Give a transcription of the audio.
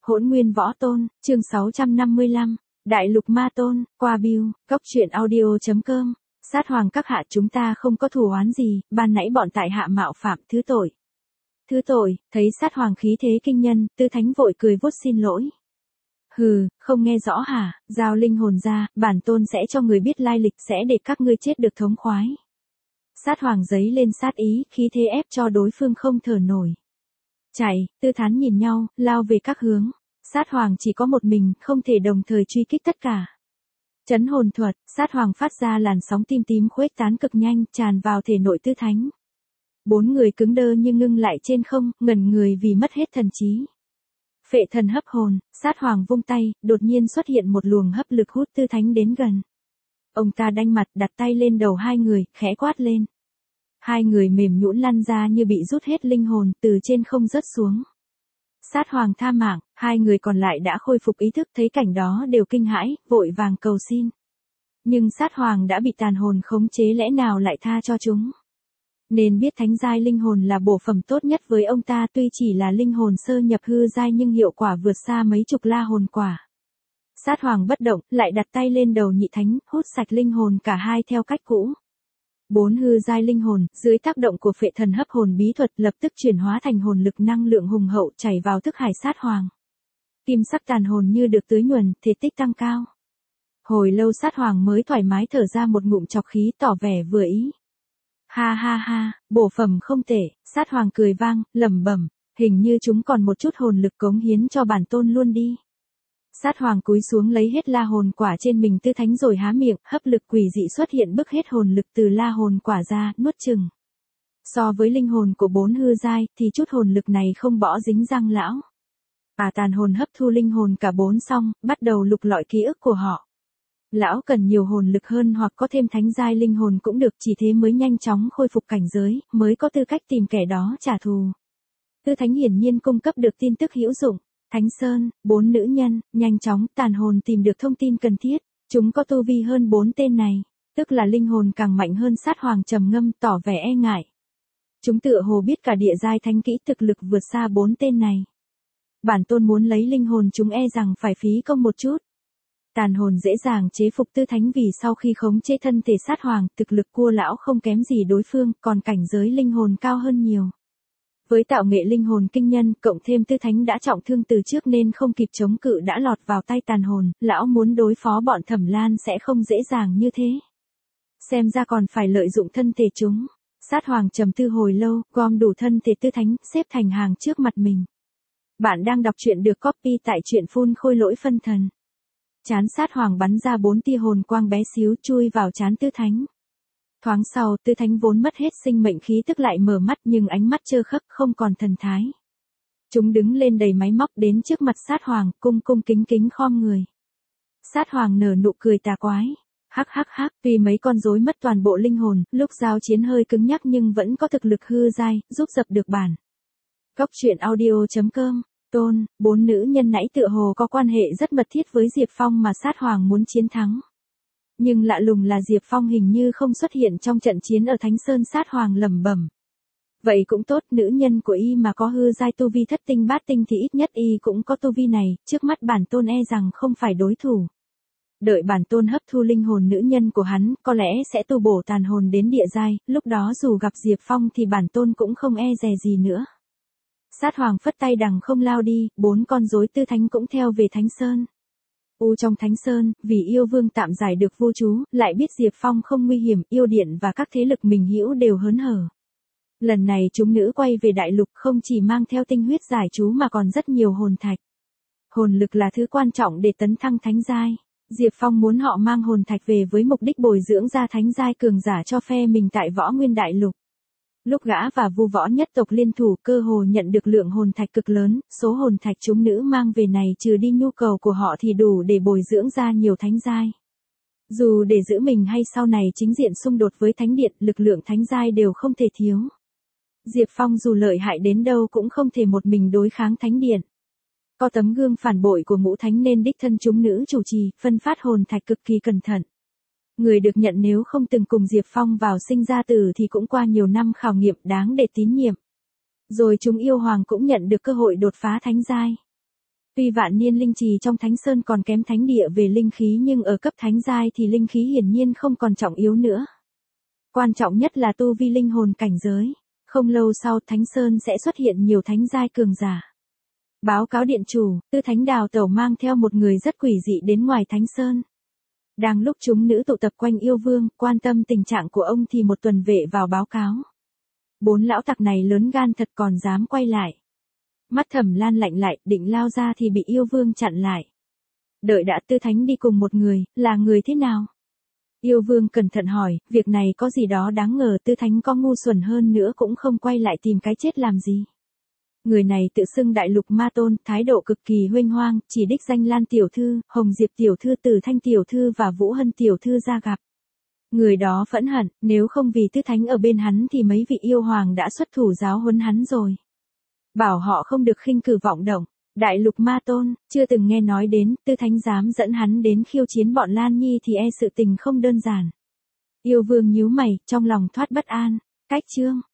Hỗn Nguyên Võ Tôn, chương 655, Đại Lục Ma Tôn, qua Bill, Cốc Truyện Audio.com. Sát Hoàng các hạ, chúng ta không có thù oán gì, ban nãy bọn tại hạ mạo phạm, thứ tội. Thứ tội. Thấy Sát Hoàng khí thế kinh nhân, Tư Thánh vội cười vuốt xin lỗi. Hừ, không nghe rõ hả, giao linh hồn ra, bản tôn sẽ cho người biết lai lịch, sẽ để các ngươi chết được thống khoái. Sát Hoàng giấy lên sát ý, khí thế ép cho đối phương không thở nổi. Chạy, Tư Thán nhìn nhau, lao về các hướng. Sát Hoàng chỉ có một mình, không thể đồng thời truy kích tất cả. Chấn hồn thuật, Sát Hoàng phát ra làn sóng tim tím khuếch tán cực nhanh, tràn vào thể nội Tư Thánh. Bốn người cứng đơ như ngưng lại trên không, ngẩn người vì mất hết thần trí. Phệ thần hấp hồn, Sát Hoàng vung tay, đột nhiên xuất hiện một luồng hấp lực hút Tư Thánh đến gần. Ông ta đanh mặt, đặt tay lên đầu hai người, khẽ quát lên. Hai người mềm nhũn lăn ra như bị rút hết linh hồn, từ trên không rớt xuống. Sát Hoàng tha mạng, hai người còn lại đã khôi phục ý thức, thấy cảnh đó đều kinh hãi, vội vàng cầu xin. Nhưng Sát Hoàng đã bị tàn hồn khống chế, lẽ nào lại tha cho chúng? Nên biết thánh giai linh hồn là bổ phẩm tốt nhất với ông ta, tuy chỉ là linh hồn sơ nhập hư giai nhưng hiệu quả vượt xa mấy chục la hồn quả. Sát Hoàng bất động, lại đặt tay lên đầu nhị thánh, hút sạch linh hồn cả hai theo cách cũ. Bốn hư giai linh hồn, dưới tác động của phệ thần hấp hồn bí thuật, lập tức chuyển hóa thành hồn lực năng lượng hùng hậu chảy vào thức hải Sát Hoàng. Kim sắc tàn hồn như được tưới nhuần, thể tích tăng cao. Hồi lâu Sát Hoàng mới thoải mái thở ra một ngụm trọc khí, tỏ vẻ vừa ý. Ha ha ha, bổ phẩm không tệ, Sát Hoàng cười vang, lẩm bẩm, hình như chúng còn một chút hồn lực cống hiến cho bản tôn luôn đi. Sát Hoàng cúi xuống lấy hết la hồn quả trên mình Tư Thánh rồi há miệng, hấp lực quỷ dị xuất hiện bức hết hồn lực từ la hồn quả ra, nuốt chừng. So với linh hồn của bốn hư giai, thì chút hồn lực này không bỏ dính răng lão. Tàn hồn hấp thu linh hồn cả bốn xong, bắt đầu lục lọi ký ức của họ. Lão cần nhiều hồn lực hơn hoặc có thêm thánh giai linh hồn cũng được, chỉ thế mới nhanh chóng khôi phục cảnh giới, mới có tư cách tìm kẻ đó trả thù. Tư Thánh hiển nhiên cung cấp được tin tức hữu dụng. Thánh Sơn, bốn nữ nhân, nhanh chóng, tàn hồn tìm được thông tin cần thiết. Chúng có tu vi hơn bốn tên này, tức là linh hồn càng mạnh hơn. Sát Hoàng trầm ngâm, tỏ vẻ e ngại. Chúng tựa hồ biết cả địa giai thánh kỹ, thực lực vượt xa bốn tên này. Bản tôn muốn lấy linh hồn chúng e rằng phải phí công một chút. Tàn hồn dễ dàng chế phục Tư Thánh vì sau khi khống chế thân thể Sát Hoàng, thực lực của lão không kém gì đối phương, còn cảnh giới linh hồn cao hơn nhiều. Với tạo nghệ linh hồn kinh nhân, cộng thêm Tư Thánh đã trọng thương từ trước nên không kịp chống cự đã lọt vào tay tàn hồn, lão muốn đối phó bọn Thẩm Lan sẽ không dễ dàng như thế. Xem ra còn phải lợi dụng thân thể chúng. Sát Hoàng trầm tư hồi lâu, gom đủ thân thể Tư Thánh, xếp thành hàng trước mặt mình. Bạn đang đọc truyện được copy tại truyện phun khôi lỗi phân thần. Chán Sát Hoàng bắn ra 4 tia hồn quang bé xíu chui vào trán Tư Thánh. Thoáng sau, Tư Thánh vốn mất hết sinh mệnh khí tức lại mở mắt, nhưng ánh mắt trơ khấc, không còn thần thái. Chúng đứng lên đầy máy móc đến trước mặt Sát Hoàng, cung cung kính kính khom người. Sát Hoàng nở nụ cười tà quái. Hắc hắc hắc, tuy mấy con rối mất toàn bộ linh hồn, lúc giao chiến hơi cứng nhắc nhưng vẫn có thực lực hư giai, giúp dập được bản. Cốc Truyện Audio.com. Tôn, bốn nữ nhân nãy tựa hồ có quan hệ rất mật thiết với Diệp Phong mà Sát Hoàng muốn chiến thắng. Nhưng lạ lùng là Diệp Phong hình như không xuất hiện trong trận chiến ở Thánh Sơn. Sát Hoàng lẩm bẩm. Vậy cũng tốt, nữ nhân của y mà có hư giai tu vi thất tinh bát tinh thì ít nhất y cũng có tu vi này, trước mắt bản tôn e rằng không phải đối thủ. Đợi bản tôn hấp thu linh hồn nữ nhân của hắn, có lẽ sẽ tu bổ tàn hồn đến địa giai, lúc đó dù gặp Diệp Phong thì bản tôn cũng không e dè gì nữa. Sát Hoàng phất tay đằng không lao đi, 4 con rối Tư Thánh cũng theo về Thánh Sơn. Trong Thánh Sơn, vì yêu vương tạm giải được vô chú, lại biết Diệp Phong không nguy hiểm, yêu điện và các thế lực mình hữu đều hớn hở. Lần này chúng nữ quay về đại lục không chỉ mang theo tinh huyết giải chú mà còn rất nhiều hồn thạch. Hồn lực là thứ quan trọng để tấn thăng thánh giai. Diệp Phong muốn họ mang hồn thạch về với mục đích bồi dưỡng ra thánh giai cường giả cho phe mình tại Võ Nguyên đại lục. Lúc gã và Vu Võ nhất tộc liên thủ, cơ hồ nhận được lượng hồn thạch cực lớn, số hồn thạch chúng nữ mang về này trừ đi nhu cầu của họ thì đủ để bồi dưỡng ra nhiều thánh giai. Dù để giữ mình hay sau này chính diện xung đột với thánh điện, lực lượng thánh giai đều không thể thiếu. Diệp Phong dù lợi hại đến đâu cũng không thể một mình đối kháng thánh điện. Có tấm gương phản bội của ngũ thánh nên đích thân chúng nữ chủ trì, phân phát hồn thạch cực kỳ cẩn thận. Người được nhận nếu không từng cùng Diệp Phong vào sinh ra tử thì cũng qua nhiều năm khảo nghiệm đáng để tín nhiệm. Rồi chúng yêu hoàng cũng nhận được cơ hội đột phá thánh giai. Tuy vạn niên linh trì trong Thánh Sơn còn kém thánh địa về linh khí nhưng ở cấp thánh giai thì linh khí hiển nhiên không còn trọng yếu nữa. Quan trọng nhất là tu vi linh hồn cảnh giới. Không lâu sau Thánh Sơn sẽ xuất hiện nhiều thánh giai cường giả. Báo cáo điện chủ, Tư Thánh Đào Tẩu mang theo một người rất quỷ dị đến ngoài Thánh Sơn. Đang lúc chúng nữ tụ tập quanh yêu vương, quan tâm tình trạng của ông thì một tuần vệ vào báo cáo. 4 lão tặc này lớn gan thật còn dám quay lại. Mắt Thẩm Lan lạnh lại, định lao ra thì bị yêu vương chặn lại. Đợi đã, Tư Thánh đi cùng một người, là người thế nào? Yêu vương cẩn thận hỏi, việc này có gì đó đáng ngờ, Tư Thánh có ngu xuẩn hơn nữa cũng không quay lại tìm cái chết làm gì. Người này tự xưng Đại Lục Ma Tôn, thái độ cực kỳ huênh hoang, chỉ đích danh Lan tiểu thư, Hồng Diệp tiểu thư, Từ Thanh tiểu thư và Vũ Hân tiểu thư ra gặp. Người đó phẫn hận, nếu không vì Tư Thánh ở bên hắn thì mấy vị yêu hoàng đã xuất thủ giáo huấn hắn rồi. Bảo họ không được khinh cử vọng động. Đại Lục Ma Tôn, chưa từng nghe nói đến, Tư Thánh dám dẫn hắn đến khiêu chiến bọn Lan Nhi thì e sự tình không đơn giản. Yêu vương nhíu mày, trong lòng thoát bất an. Cách chương